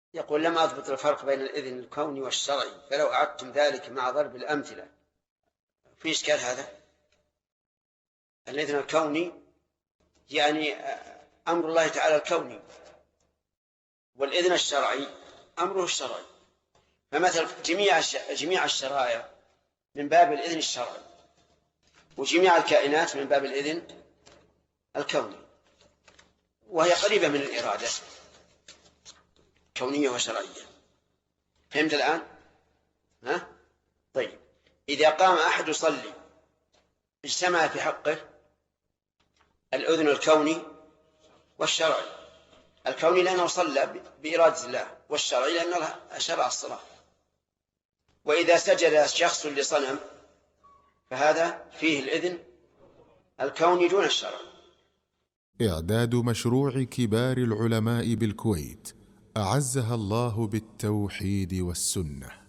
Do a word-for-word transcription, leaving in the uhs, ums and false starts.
يقول لم أضبط الفرق بين الإذن الكوني والشرعي، فلو أعدتم ذلك مع ضرب الأمثلة. في إشكال هذا؟ الإذن الكوني يعني أمر الله تعالى الكوني، والإذن الشرعي أمره الشرعي. فمثل جميع جميع الشرائع من باب الإذن الشرعي، وجميع الكائنات من باب الإذن الكوني، وهي قريبة من الإرادة كونية وشرعية. فهمت الآن؟ ها؟ طيب، إذا قام أحد يصلي اجتمع في حقه الأذن الكوني والشرعي. الكوني لأنه صلى بإرادة الله، والشرعي لأنه شرع الصلاة. وإذا سجد شخص لصنم فهذا فيه الإذن الكوني دون الشرع. إعداد مشروع كبار العلماء بالكويت أعزها الله بالتوحيد والسنة.